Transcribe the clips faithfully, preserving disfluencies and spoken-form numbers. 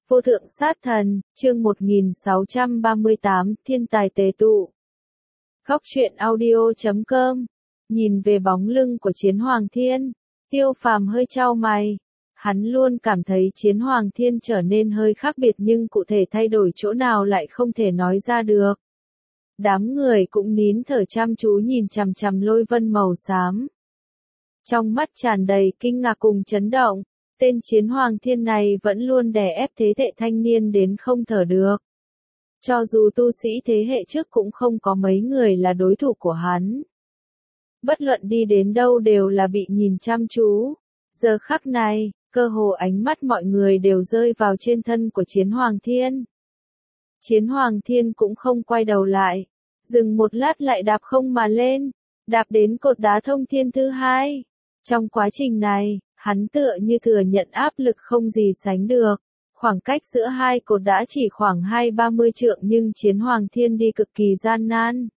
Vô thượng sát thần, chương một nghìn sáu trăm ba mươi tám, thiên tài tề tụ. Góc truyện audio chấm com. Nhìn về bóng lưng của Chiến Hoàng Thiên, Tiêu Phàm hơi chau mày. Hắn luôn cảm thấy Chiến Hoàng Thiên trở nên hơi khác biệt nhưng cụ thể thay đổi chỗ nào lại không thể nói ra được. Đám người cũng nín thở chăm chú nhìn chằm chằm lôi vân màu xám. Trong mắt tràn đầy kinh ngạc cùng chấn động. Tên Chiến Hoàng Thiên này vẫn luôn đè ép thế hệ thanh niên đến không thở được. Cho dù tu sĩ thế hệ trước cũng không có mấy người là đối thủ của hắn. Bất luận đi đến đâu đều là bị nhìn chăm chú. Giờ khắc này, cơ hồ ánh mắt mọi người đều rơi vào trên thân của Chiến Hoàng Thiên. Chiến Hoàng Thiên cũng không quay đầu lại. Dừng một lát lại đạp không mà lên. Đạp đến cột đá thông thiên thứ hai. Trong quá trình này, hắn tựa như thừa nhận áp lực không gì sánh được. Khoảng cách giữa hai cột đã chỉ khoảng hai ba mươi trượng nhưng Chiến Hoàng Thiên đi cực kỳ gian nan.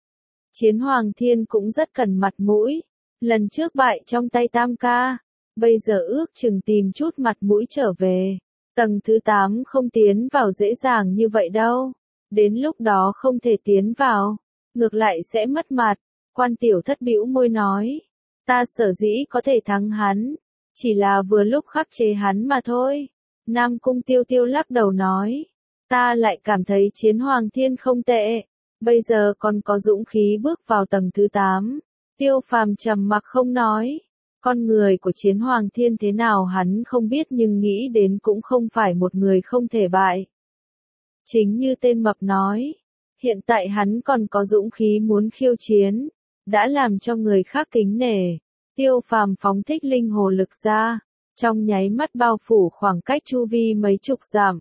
Chiến Hoàng Thiên cũng rất cần mặt mũi. Lần trước bại trong tay Tam Ca. Bây giờ ước chừng tìm chút mặt mũi trở về. Tầng thứ tám không tiến vào dễ dàng như vậy đâu. Đến lúc đó không thể tiến vào. Ngược lại sẽ mất mặt. Quan Tiểu Thất bĩu môi nói. Ta sở dĩ có thể thắng hắn. Chỉ là vừa lúc khắc chế hắn mà thôi. Nam Cung Tiêu Tiêu lắc đầu nói. Ta lại cảm thấy Chiến Hoàng Thiên không tệ. Bây giờ còn có dũng khí bước vào tầng thứ tám. Tiêu Phàm trầm mặc không nói. Con người của Chiến Hoàng Thiên thế nào hắn không biết nhưng nghĩ đến cũng không phải một người không thể bại. Chính như tên mập nói. Hiện tại hắn còn có dũng khí muốn khiêu chiến. Đã làm cho người khác kính nể. Tiêu Phàm phóng thích linh hồ lực ra, trong nháy mắt bao phủ khoảng cách chu vi mấy chục dặm.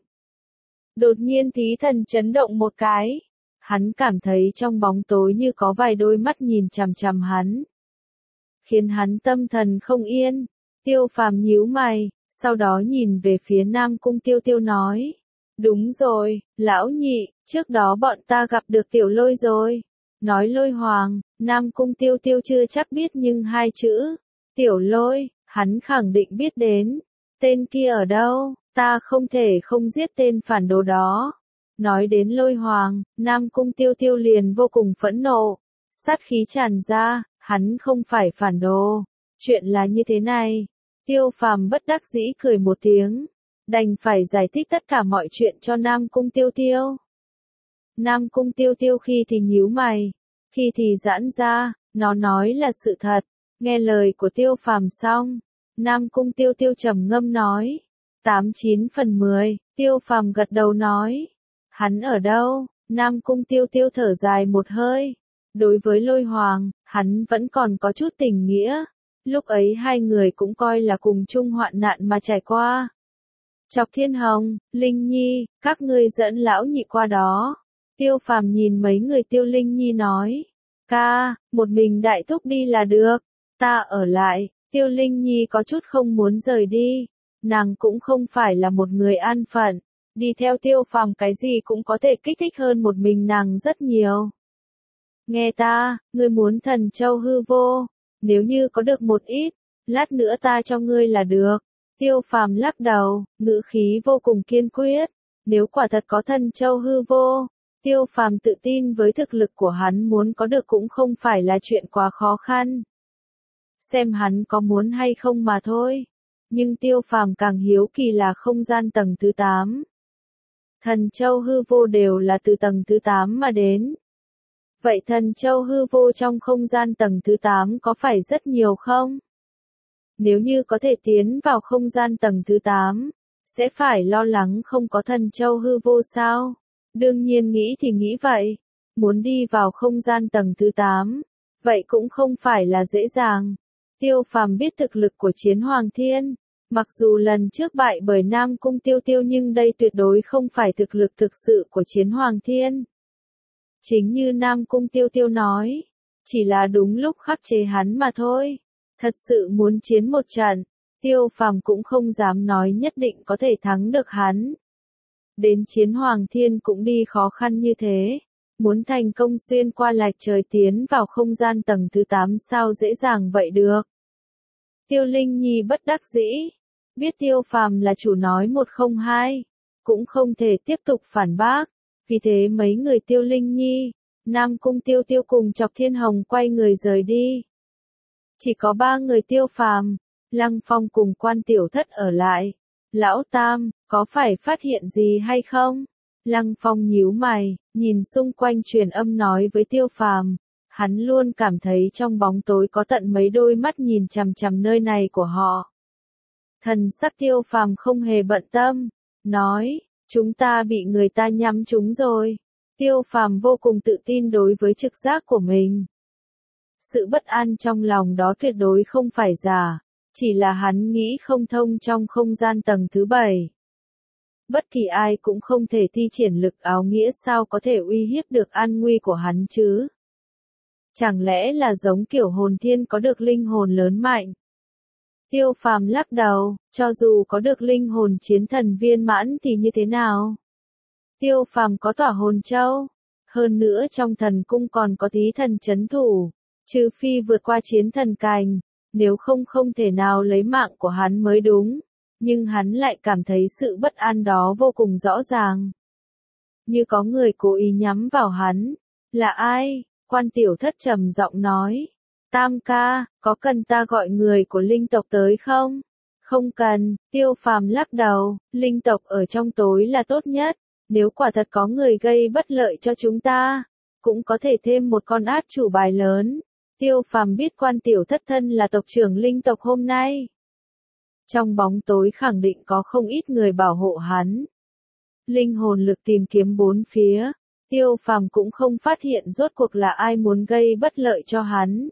Đột nhiên Thí Thần chấn động một cái, hắn cảm thấy trong bóng tối như có vài đôi mắt nhìn chằm chằm hắn, khiến hắn tâm thần không yên. Tiêu Phàm nhíu mày, sau đó nhìn về phía Nam Cung Tiêu Tiêu nói, đúng rồi, lão nhị, trước đó bọn ta gặp được Tiểu Lôi rồi. Nói Lôi Hoàng, Nam Cung Tiêu Tiêu chưa chắc biết nhưng hai chữ, Tiểu Lôi, hắn khẳng định biết đến. Tên kia ở đâu, ta không thể không giết tên phản đồ đó. Nói đến Lôi Hoàng, Nam Cung Tiêu Tiêu liền vô cùng phẫn nộ. Sát khí tràn ra, hắn không phải phản đồ. Chuyện là như thế này. Tiêu Phàm bất đắc dĩ cười một tiếng. Đành phải giải thích tất cả mọi chuyện cho Nam Cung Tiêu Tiêu. Nam Cung Tiêu Tiêu khi thì nhíu mày, khi thì giãn ra, nó nói là sự thật. Nghe lời của Tiêu Phàm xong, Nam Cung Tiêu Tiêu trầm ngâm nói, tám chín phần mười, Tiêu Phàm gật đầu nói, hắn ở đâu? Nam Cung Tiêu Tiêu thở dài một hơi. Đối với Lôi Hoàng, hắn vẫn còn có chút tình nghĩa. Lúc ấy hai người cũng coi là cùng chung hoạn nạn mà trải qua. Chọc Thiên Hồng, Linh Nhi, các ngươi dẫn lão nhị qua đó. Tiêu Phàm nhìn mấy người Tiêu Linh Nhi nói, ca, một mình đại thúc đi là được, ta ở lại. Tiêu Linh Nhi có chút không muốn rời đi, nàng cũng không phải là một người an phận, đi theo Tiêu Phàm cái gì cũng có thể kích thích hơn một mình nàng rất nhiều. Nghe ta, ngươi muốn thần châu hư vô, nếu như có được một ít, lát nữa ta cho ngươi là được. Tiêu Phàm lắc đầu, ngữ khí vô cùng kiên quyết, nếu quả thật có thần châu hư vô. Tiêu Phàm tự tin với thực lực của hắn muốn có được cũng không phải là chuyện quá khó khăn. Xem hắn có muốn hay không mà thôi. Nhưng Tiêu Phàm càng hiếu kỳ là không gian tầng thứ tám. Thần châu hư vô đều là từ tầng thứ tám mà đến. Vậy thần châu hư vô trong không gian tầng thứ tám có phải rất nhiều không? Nếu như có thể tiến vào không gian tầng thứ tám, sẽ phải lo lắng không có thần châu hư vô sao? Đương nhiên nghĩ thì nghĩ vậy. Muốn đi vào không gian tầng thứ tám, vậy cũng không phải là dễ dàng. Tiêu Phàm biết thực lực của Chiến Hoàng Thiên. Mặc dù lần trước bại bởi Nam Cung Tiêu Tiêu nhưng đây tuyệt đối không phải thực lực thực sự của Chiến Hoàng Thiên. Chính như Nam Cung Tiêu Tiêu nói, chỉ là đúng lúc khắc chế hắn mà thôi. Thật sự muốn chiến một trận, Tiêu Phàm cũng không dám nói nhất định có thể thắng được hắn. Đến Chiến Hoàng Thiên cũng đi khó khăn như thế. Muốn thành công xuyên qua lạch trời tiến vào không gian tầng thứ tám sao dễ dàng vậy được. Tiêu Linh Nhi bất đắc dĩ. Biết Tiêu Phàm là chủ nói một không hai. cũng không thể tiếp tục phản bác. Vì thế mấy người Tiêu Linh Nhi, Nam Cung Tiêu Tiêu cùng Chọc Thiên Hồng quay người rời đi. Chỉ có ba người Tiêu Phàm, Lăng Phong cùng Quan Tiểu Thất ở lại. Lão Tam, có phải phát hiện gì hay không? Lăng Phong nhíu mày, nhìn xung quanh truyền âm nói với Tiêu Phàm. Hắn luôn cảm thấy trong bóng tối có tận mấy đôi mắt nhìn chằm chằm nơi này của họ. Thần sắc Tiêu Phàm không hề bận tâm, nói, chúng ta bị người ta nhắm trúng rồi. Tiêu Phàm vô cùng tự tin đối với trực giác của mình. Sự bất an trong lòng đó tuyệt đối không phải giả, chỉ là hắn nghĩ không thông trong không gian tầng thứ bảy. Bất kỳ ai cũng không thể thi triển lực áo nghĩa sao có thể uy hiếp được an nguy của hắn chứ. Chẳng lẽ là giống kiểu hồn thiên có được linh hồn lớn mạnh? Tiêu Phàm lắc đầu, cho dù có được linh hồn chiến thần viên mãn thì như thế nào? Tiêu Phàm có tỏa hồn châu, hơn nữa trong thần cung còn có tí thần chấn thủ, trừ phi vượt qua chiến thần cành, nếu không không thể nào lấy mạng của hắn mới đúng, nhưng hắn lại cảm thấy sự bất an đó vô cùng rõ ràng. Như có người cố ý nhắm vào hắn, là ai? Quan Tiểu Thất trầm giọng nói, Tam ca, có cần ta gọi người của linh tộc tới không? Không cần, Tiêu Phàm lắc đầu, linh tộc ở trong tối là tốt nhất, nếu quả thật có người gây bất lợi cho chúng ta, cũng có thể thêm một con át chủ bài lớn. Tiêu Phàm biết Quan Tiểu Thất thân là tộc trưởng linh tộc hôm nay. Trong bóng tối khẳng định có không ít người bảo hộ hắn. Linh hồn lực tìm kiếm bốn phía, Tiêu Phàm cũng không phát hiện rốt cuộc là ai muốn gây bất lợi cho hắn.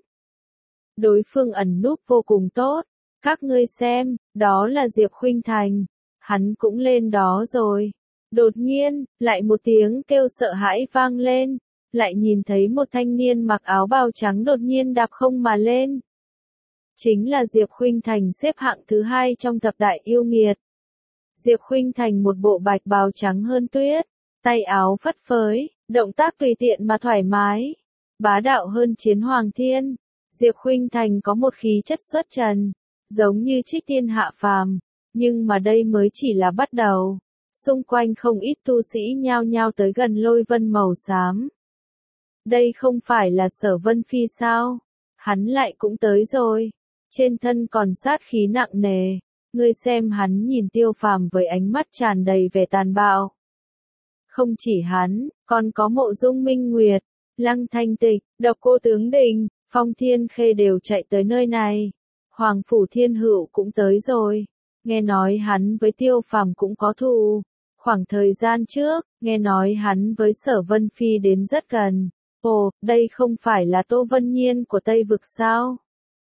Đối phương ẩn núp vô cùng tốt, các ngươi xem, đó là Diệp Khuynh Thành, hắn cũng lên đó rồi. Đột nhiên, lại một tiếng kêu sợ hãi vang lên, lại nhìn thấy một thanh niên mặc áo bào trắng đột nhiên đạp không mà lên. Chính là Diệp Khuynh Thành xếp hạng thứ hai trong thập đại yêu nghiệt. Diệp Khuynh Thành một bộ bạch bào trắng hơn tuyết, tay áo phất phới, động tác tùy tiện mà thoải mái, bá đạo hơn Chiến Hoàng Thiên. Diệp Khuynh Thành có một khí chất xuất trần, giống như trích tiên hạ phàm, nhưng mà đây mới chỉ là bắt đầu. Xung quanh không ít tu sĩ nhao nhao tới gần lôi vân màu xám. Đây không phải là Sở Vân Phi sao? Hắn lại cũng tới rồi. Trên thân còn sát khí nặng nề. Ngươi xem hắn nhìn Tiêu Phàm với ánh mắt tràn đầy vẻ tàn bạo. Không chỉ hắn, còn có Mộ Dung Minh Nguyệt, Lăng Thanh Tịch, Độc Cô Tướng Đình, Phong Thiên Khê đều chạy tới nơi này. Hoàng Phủ Thiên Hữu cũng tới rồi. Nghe nói hắn với Tiêu Phàm cũng có thù. Khoảng thời gian trước, nghe nói hắn với Sở Vân Phi đến rất gần. Ồ, đây không phải là Tô Vân Nhiên của Tây Vực sao?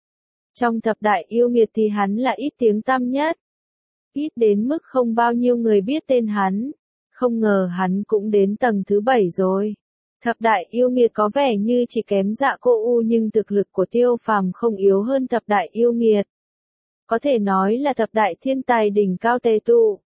Trong thập đại yêu nghiệt thì hắn là ít tiếng tăm nhất. Ít đến mức không bao nhiêu người biết tên hắn. Không ngờ hắn cũng đến tầng thứ bảy rồi. Thập đại yêu nghiệt có vẻ như chỉ kém Dạ Cô U nhưng thực lực của Tiêu Phàm không yếu hơn thập đại yêu nghiệt. Có thể nói là thập đại thiên tài đỉnh cao tề tụ.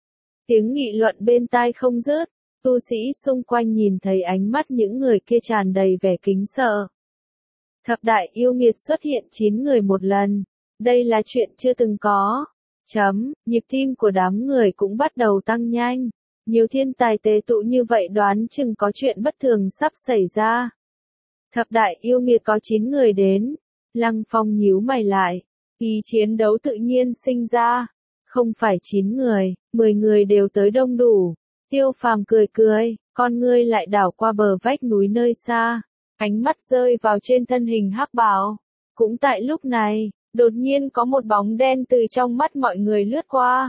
Tiếng nghị luận bên tai không dứt, tu sĩ xung quanh nhìn thấy ánh mắt những người kia tràn đầy vẻ kính sợ. Thập đại yêu nghiệt xuất hiện chín người một lần, đây là chuyện chưa từng có. Chấm, nhịp tim của đám người cũng bắt đầu tăng nhanh. Nhiều thiên tài tề tụ như vậy đoán chừng có chuyện bất thường sắp xảy ra. Thập đại yêu nghiệt có chín người đến. Lăng Phong nhíu mày lại. Ý chiến đấu tự nhiên sinh ra. Không phải chín người, mười người đều tới đông đủ. Tiêu Phàm cười cười, con ngươi lại đảo qua bờ vách núi nơi xa. Ánh mắt rơi vào trên thân hình hắc bào. Cũng tại lúc này, đột nhiên có một bóng đen từ trong mắt mọi người lướt qua.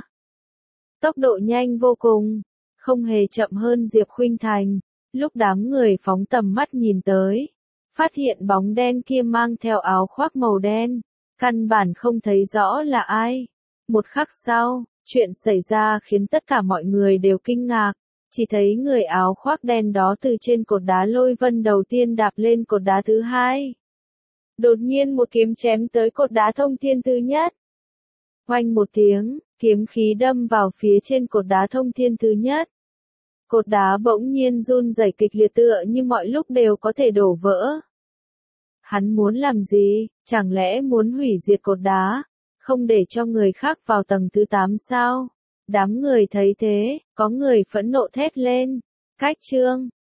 Tốc độ nhanh vô cùng. Không hề chậm hơn Diệp Khuynh Thành, lúc đám người phóng tầm mắt nhìn tới, phát hiện bóng đen kia mang theo áo khoác màu đen, căn bản không thấy rõ là ai. Một khắc sau, chuyện xảy ra khiến tất cả mọi người đều kinh ngạc, chỉ thấy người áo khoác đen đó từ trên cột đá lôi vân đầu tiên đạp lên cột đá thứ hai. Đột nhiên một kiếm chém tới cột đá thông thiên thứ nhất. Oanh một tiếng, kiếm khí đâm vào phía trên cột đá thông thiên thứ nhất. Cột đá bỗng nhiên run rẩy kịch liệt tựa như mọi lúc đều có thể đổ vỡ. Hắn muốn làm gì, chẳng lẽ muốn hủy diệt cột đá, không để cho người khác vào tầng thứ tám sao? Đám người thấy thế, có người phẫn nộ thét lên. Khách trương,